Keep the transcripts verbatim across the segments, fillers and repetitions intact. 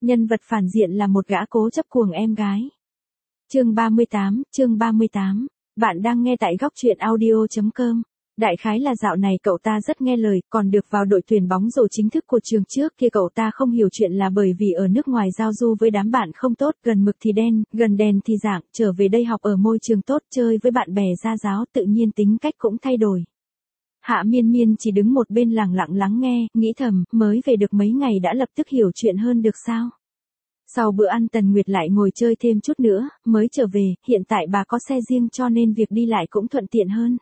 Nhân vật phản diện là một gã cố chấp cuồng em gái. Chương ba mươi tám, chương ba mươi tám. Bạn đang nghe tại góc truyện audio chấm com. Đại khái là dạo này cậu ta rất nghe lời, còn được vào đội tuyển bóng rổ chính thức của trường trước kia. Cậu ta không hiểu chuyện là bởi vì ở nước ngoài giao du với đám bạn không tốt, gần mực thì đen, gần đèn thì dạng, trở về đây học ở môi trường tốt, chơi với bạn bè gia giáo, tự nhiên tính cách cũng thay đổi. Hạ Miên Miên chỉ đứng một bên lặng lặng lắng nghe, nghĩ thầm, mới về được mấy ngày đã lập tức hiểu chuyện hơn được sao? Sau bữa ăn Tần Nguyệt lại ngồi chơi thêm chút nữa, mới trở về, hiện tại bà có xe riêng cho nên việc đi lại cũng thuận tiện hơn.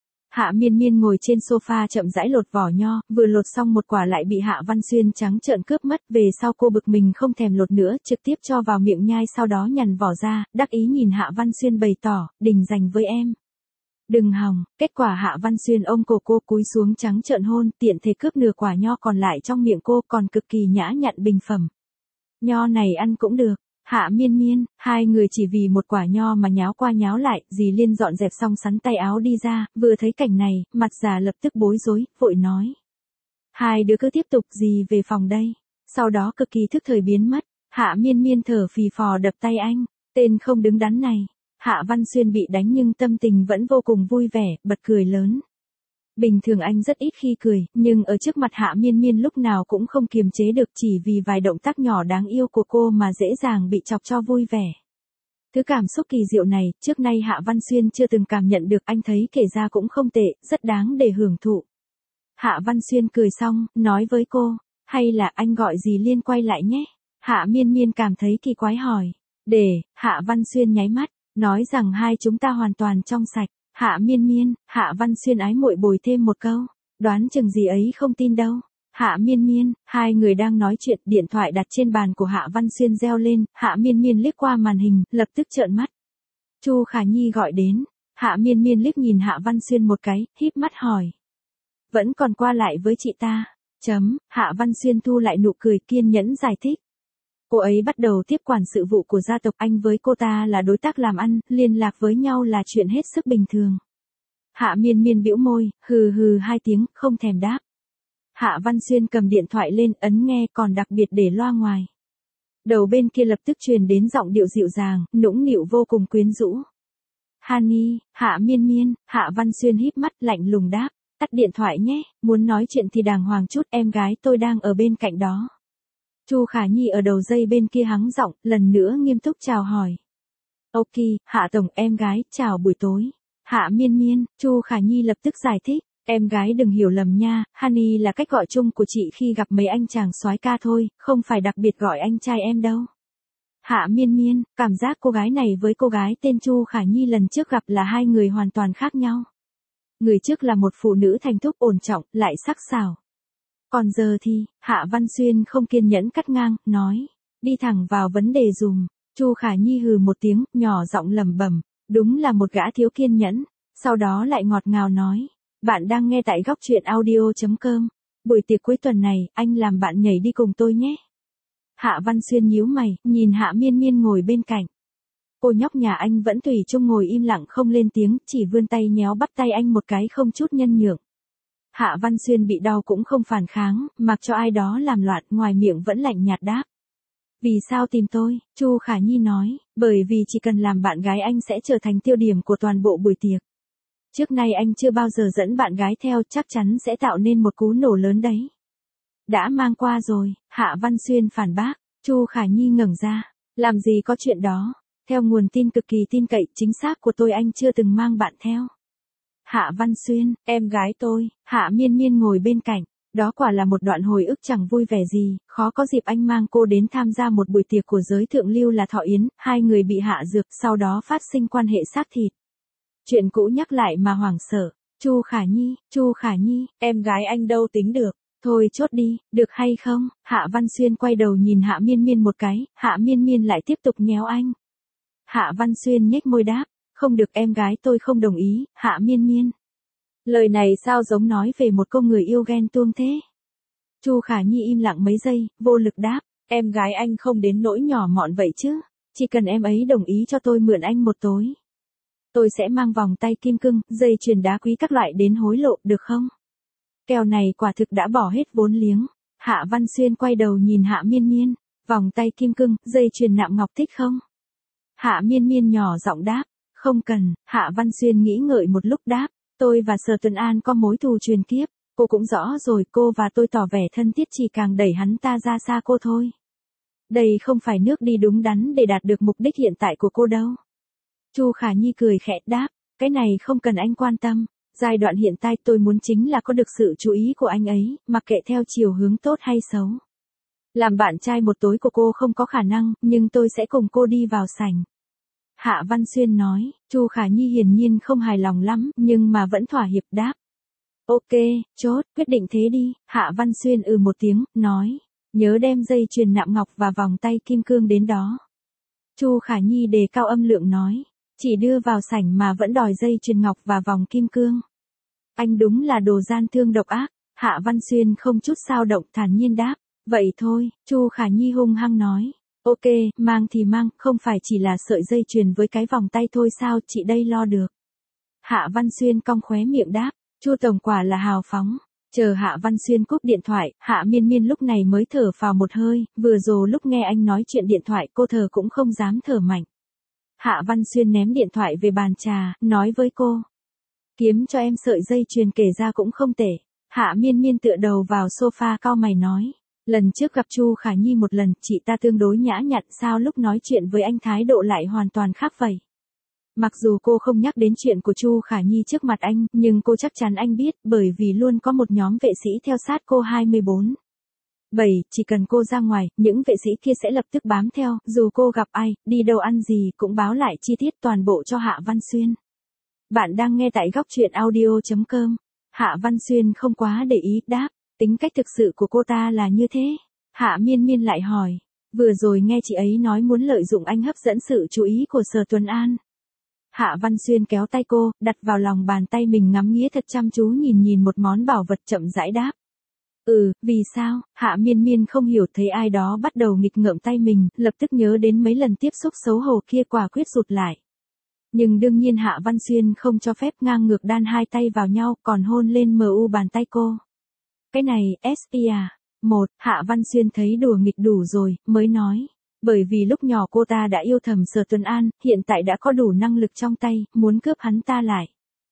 Hạ Miên Miên ngồi trên sofa chậm rãi lột vỏ nho, vừa lột xong một quả lại bị Hạ Văn Xuyên trắng trợn cướp mất, về sau cô bực mình không thèm lột nữa, trực tiếp cho vào miệng nhai sau đó nhằn vỏ ra, đắc ý nhìn Hạ Văn Xuyên bày tỏ, đình dành với em. Đừng hòng, kết quả Hạ Văn Xuyên ôm cổ cô cúi xuống trắng trợn hôn, tiện thể cướp nửa quả nho còn lại trong miệng cô, còn cực kỳ nhã nhặn bình phẩm. Nho này ăn cũng được. Hạ Miên Miên, hai người chỉ vì một quả nho mà nháo qua nháo lại, dì Liên dọn dẹp xong sắn tay áo đi ra, vừa thấy cảnh này, mặt già lập tức bối rối, vội nói. Hai đứa cứ tiếp tục, dì về phòng đây. Sau đó cực kỳ thức thời biến mất, Hạ Miên Miên thở phì phò đập tay anh, tên không đứng đắn này. Hạ Văn Xuyên bị đánh nhưng tâm tình vẫn vô cùng vui vẻ, bật cười lớn. Bình thường anh rất ít khi cười, nhưng ở trước mặt Hạ Miên Miên lúc nào cũng không kiềm chế được, chỉ vì vài động tác nhỏ đáng yêu của cô mà dễ dàng bị chọc cho vui vẻ. Thứ cảm xúc kỳ diệu này, trước nay Hạ Văn Xuyên chưa từng cảm nhận được, anh thấy kể ra cũng không tệ, rất đáng để hưởng thụ. Hạ Văn Xuyên cười xong, nói với cô, hay là anh gọi dì Liên quay lại nhé. Hạ Miên Miên cảm thấy kỳ quái hỏi. Để, Hạ Văn Xuyên nháy mắt, nói rằng hai chúng ta hoàn toàn trong sạch. Hạ Miên Miên, Hạ Văn Xuyên ái muội bồi thêm một câu, đoán chừng gì ấy không tin đâu. Hạ Miên Miên, hai người đang nói chuyện, điện thoại đặt trên bàn của Hạ Văn Xuyên reo lên, Hạ Miên Miên liếc qua màn hình, lập tức trợn mắt. Chu Khả Nhi gọi đến, Hạ Miên Miên liếc nhìn Hạ Văn Xuyên một cái, híp mắt hỏi. Vẫn còn qua lại với chị ta, chấm, Hạ Văn Xuyên thu lại nụ cười kiên nhẫn giải thích. Cô ấy bắt đầu tiếp quản sự vụ của gia tộc, anh với cô ta là đối tác làm ăn, liên lạc với nhau là chuyện hết sức bình thường. Hạ Miên Miên bĩu môi, hừ hừ hai tiếng, không thèm đáp. Hạ Văn Xuyên cầm điện thoại lên, ấn nghe, còn đặc biệt để loa ngoài. Đầu bên kia lập tức truyền đến giọng điệu dịu dàng, nũng nịu vô cùng quyến rũ. Honey, Hạ Miên Miên, Hạ Văn Xuyên híp mắt lạnh lùng đáp, tắt điện thoại nhé, muốn nói chuyện thì đàng hoàng chút, em gái tôi đang ở bên cạnh đó. Chu Khả Nhi ở đầu dây bên kia hắng giọng, lần nữa nghiêm túc chào hỏi. Ok, Hạ Tổng, em gái, chào buổi tối. Hạ Miên Miên, Chu Khả Nhi lập tức giải thích, em gái đừng hiểu lầm nha, Honey là cách gọi chung của chị khi gặp mấy anh chàng soái ca thôi, không phải đặc biệt gọi anh trai em đâu. Hạ Miên Miên, cảm giác cô gái này với cô gái tên Chu Khả Nhi lần trước gặp là hai người hoàn toàn khác nhau. Người trước là một phụ nữ thành thục ổn trọng, lại sắc sảo. Còn giờ thì, Hạ Văn Xuyên không kiên nhẫn cắt ngang, nói, đi thẳng vào vấn đề dùm. Chu Khả Nhi hừ một tiếng, nhỏ giọng lẩm bẩm, đúng là một gã thiếu kiên nhẫn, sau đó lại ngọt ngào nói, bạn đang nghe tại góc truyện audio chấm com, buổi tiệc cuối tuần này, anh làm bạn nhảy đi cùng tôi nhé. Hạ Văn Xuyên nhíu mày, nhìn Hạ Miên Miên ngồi bên cạnh. Cô nhóc nhà anh vẫn tùy chung ngồi im lặng không lên tiếng, chỉ vươn tay nhéo bắt tay anh một cái không chút nhân nhượng. Hạ Văn Xuyên bị đau cũng không phản kháng, mặc cho ai đó làm loạn, ngoài miệng vẫn lạnh nhạt đáp. Vì sao tìm tôi? Chu Khả Nhi nói, bởi vì chỉ cần làm bạn gái anh sẽ trở thành tiêu điểm của toàn bộ buổi tiệc. Trước nay anh chưa bao giờ dẫn bạn gái theo, chắc chắn sẽ tạo nên một cú nổ lớn đấy. Đã mang qua rồi, Hạ Văn Xuyên phản bác. Chu Khả Nhi ngẩng ra, làm gì có chuyện đó, theo nguồn tin cực kỳ tin cậy chính xác của tôi anh chưa từng mang bạn theo. Hạ Văn Xuyên, em gái tôi, Hạ Miên Miên ngồi bên cạnh, đó quả là một đoạn hồi ức chẳng vui vẻ gì, khó có dịp anh mang cô đến tham gia một buổi tiệc của giới thượng lưu là thọ yến, hai người bị hạ dược, sau đó phát sinh quan hệ xác thịt. Chuyện cũ nhắc lại mà hoảng sợ, Chu Khả Nhi, Chu Khả Nhi, em gái anh đâu tính được, thôi chốt đi, được hay không? Hạ Văn Xuyên quay đầu nhìn Hạ Miên Miên một cái, Hạ Miên Miên lại tiếp tục nhéo anh. Hạ Văn Xuyên nhếch môi đáp. Không được, em gái tôi không đồng ý, Hạ Miên Miên. Lời này sao giống nói về một cô người yêu ghen tuông thế? Chu Khả Nhi im lặng mấy giây, vô lực đáp, em gái anh không đến nỗi nhỏ mọn vậy chứ, chỉ cần em ấy đồng ý cho tôi mượn anh một tối. Tôi sẽ mang vòng tay kim cương, dây chuyền đá quý các loại đến hối lộ, được không? Kèo này quả thực đã bỏ hết vốn liếng. Hạ Văn Xuyên quay đầu nhìn Hạ Miên Miên, Vòng tay kim cương, dây chuyền nạm ngọc thích không? Hạ Miên Miên nhỏ giọng đáp, không cần. Hạ Văn Xuyên nghĩ ngợi một lúc đáp, tôi và Sở Tuấn An có mối thù truyền kiếp, cô cũng rõ rồi, cô và tôi tỏ vẻ thân thiết chỉ càng đẩy hắn ta ra xa cô thôi. Đây không phải nước đi đúng đắn để đạt được mục đích hiện tại của cô đâu. Chu Khả Nhi cười khẽ đáp, cái này không cần anh quan tâm, giai đoạn hiện tại tôi muốn chính là có được sự chú ý của anh ấy, mặc kệ theo chiều hướng tốt hay xấu. Làm bạn trai một tối của cô không có khả năng, nhưng tôi sẽ cùng cô đi vào sảnh. Hạ Văn Xuyên nói, Chu Khả Nhi hiển nhiên không hài lòng lắm, nhưng mà vẫn thỏa hiệp đáp. Ok, chốt, quyết định thế đi. Hạ Văn Xuyên ừ một tiếng, nói, nhớ đem dây chuyền nạm ngọc và vòng tay kim cương đến đó. Chu Khả Nhi đề cao âm lượng nói, chỉ đưa vào sảnh mà vẫn đòi dây chuyền ngọc và vòng kim cương. Anh đúng là đồ gian thương độc ác. Hạ Văn Xuyên không chút sao động thản nhiên đáp, vậy thôi. Chu Khả Nhi hung hăng nói, ok, mang thì mang, không phải chỉ là sợi dây chuyền với cái vòng tay thôi sao, chị đây lo được. Hạ Văn Xuyên cong khóe miệng đáp, Chu tổng quả là hào phóng. Chờ Hạ Văn Xuyên cúp điện thoại, Hạ Miên Miên lúc này mới thở phào một hơi, vừa rồi lúc nghe anh nói chuyện điện thoại cô thở cũng không dám thở mạnh. Hạ Văn Xuyên ném điện thoại về bàn trà, nói với cô, kiếm cho em sợi dây chuyền kể ra cũng không tệ. Hạ Miên Miên tựa đầu vào sofa cau mày nói, lần trước gặp Chu Khả Nhi một lần, chị ta tương đối nhã nhặn, sao lúc nói chuyện với anh thái độ lại hoàn toàn khác vậy? Mặc dù cô không nhắc đến chuyện của Chu Khả Nhi trước mặt anh, nhưng cô chắc chắn anh biết, bởi vì luôn có một nhóm vệ sĩ theo sát cô hai mươi bốn bảy, chỉ cần cô ra ngoài, những vệ sĩ kia sẽ lập tức bám theo, dù cô gặp ai, đi đâu ăn gì cũng báo lại chi tiết toàn bộ cho Hạ Văn Xuyên. Bạn đang nghe tại góc truyện audio chấm com. Hạ Văn Xuyên không quá để ý, đáp, tính cách thực sự của cô ta là như thế. Hạ Miên Miên lại hỏi, vừa rồi nghe chị ấy nói muốn lợi dụng anh hấp dẫn sự chú ý của Sở Tuấn An. Hạ Văn Xuyên kéo tay cô, đặt vào lòng bàn tay mình ngắm nghía thật chăm chú nhìn nhìn một món bảo vật chậm rãi đáp. Ừ, vì sao? Hạ Miên Miên không hiểu, thấy ai đó bắt đầu nghịch ngợm tay mình, lập tức nhớ đến mấy lần tiếp xúc xấu hổ kia, quả quyết rụt lại. Nhưng đương nhiên Hạ Văn Xuyên không cho phép, ngang ngược đan hai tay vào nhau, còn hôn lên mờ u bàn tay cô. Cái này, ét pê à? Một, Hạ Văn Xuyên thấy đùa nghịch đủ rồi, mới nói. Bởi vì lúc nhỏ cô ta đã yêu thầm Sở Tuấn An, hiện tại đã có đủ năng lực trong tay, muốn cướp hắn ta lại.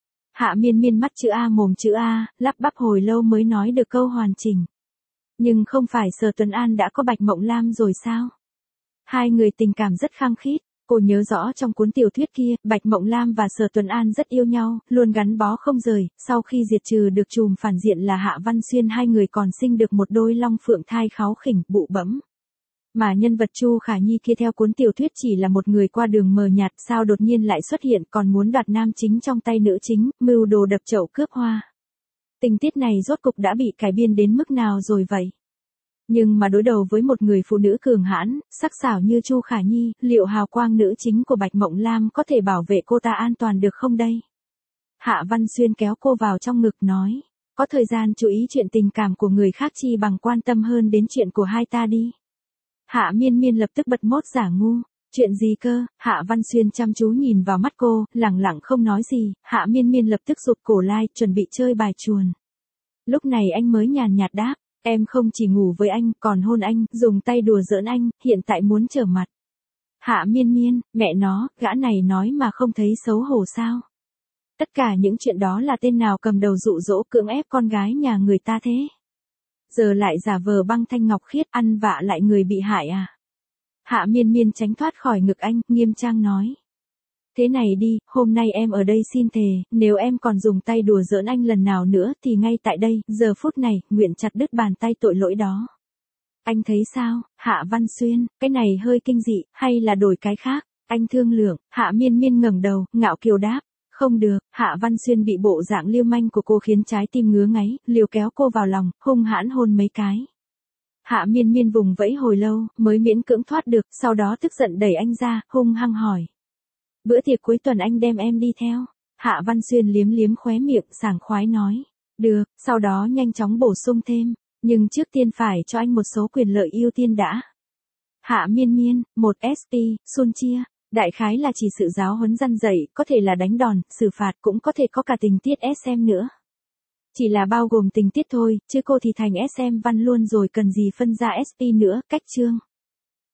Hạ Miên Miên mắt chữ A mồm chữ A, lắp bắp hồi lâu mới nói được câu hoàn chỉnh. Nhưng không phải Sở Tuấn An đã có Bạch Mộng Lam rồi sao? Hai người tình cảm rất khăng khít. Cô nhớ rõ trong cuốn tiểu thuyết kia, Bạch Mộng Lam và Sở Tuấn An rất yêu nhau, luôn gắn bó không rời, sau khi diệt trừ được trùm phản diện là Hạ Văn Xuyên, hai người còn sinh được một đôi long phượng thai kháu khỉnh, bụ bẫm. Mà nhân vật Chu Khả Nhi kia theo cuốn tiểu thuyết chỉ là một người qua đường mờ nhạt, sao đột nhiên lại xuất hiện, còn muốn đoạt nam chính trong tay nữ chính, mưu đồ đập chậu cướp hoa. Tình tiết này rốt cục đã bị cải biên đến mức nào rồi vậy? Nhưng mà đối đầu với một người phụ nữ cường hãn, sắc sảo như Chu Khả Nhi, liệu hào quang nữ chính của Bạch Mộng Lam có thể bảo vệ cô ta an toàn được không đây? Hạ Văn Xuyên kéo cô vào trong ngực nói, có thời gian chú ý chuyện tình cảm của người khác chi bằng quan tâm hơn đến chuyện của hai ta đi. Hạ Miên Miên lập tức bật mốt giả ngu, chuyện gì cơ? Hạ Văn Xuyên chăm chú nhìn vào mắt cô, lẳng lặng không nói gì. Hạ Miên Miên lập tức rụt cổ lai, chuẩn bị chơi bài chuồn. Lúc này anh mới nhàn nhạt đáp, em không chỉ ngủ với anh, còn hôn anh, dùng tay đùa giỡn anh, hiện tại muốn trở mặt. Hạ Miên Miên, mẹ nó, gã này nói mà không thấy xấu hổ sao? Tất cả những chuyện đó là tên nào cầm đầu dụ dỗ cưỡng ép con gái nhà người ta thế? Giờ lại giả vờ băng thanh ngọc khiết, ăn vạ lại người bị hại à? Hạ Miên Miên tránh thoát khỏi ngực anh, nghiêm trang nói. Thế này đi, hôm nay em ở đây xin thề, nếu em còn dùng tay đùa giỡn anh lần nào nữa thì ngay tại đây, giờ phút này, nguyện chặt đứt bàn tay tội lỗi đó. Anh thấy sao? Hạ Văn Xuyên, cái này hơi kinh dị, hay là đổi cái khác? Anh thương lượng. Hạ Miên Miên ngẩng đầu, ngạo kiều đáp. Không được. Hạ Văn Xuyên bị bộ dạng lưu manh của cô khiến trái tim ngứa ngáy, liều kéo cô vào lòng, hung hãn hôn mấy cái. Hạ Miên Miên vùng vẫy hồi lâu, mới miễn cưỡng thoát được, sau đó tức giận đẩy anh ra, hung hăng hỏi. Bữa tiệc cuối tuần anh đem em đi theo. Hạ Văn Xuyên liếm liếm khóe miệng, sảng khoái nói. Được, sau đó nhanh chóng bổ sung thêm. Nhưng trước tiên phải cho anh một số quyền lợi ưu tiên đã. Hạ Miên Miên, một ét pê, Sun chia. Đại khái là chỉ sự giáo huấn răn dạy, có thể là đánh đòn, xử phạt, cũng có thể có cả tình tiết ét em nữa. Chỉ là bao gồm tình tiết thôi, chứ cô thì thành ét em văn luôn rồi, cần gì phân ra ét pê nữa, cách chương.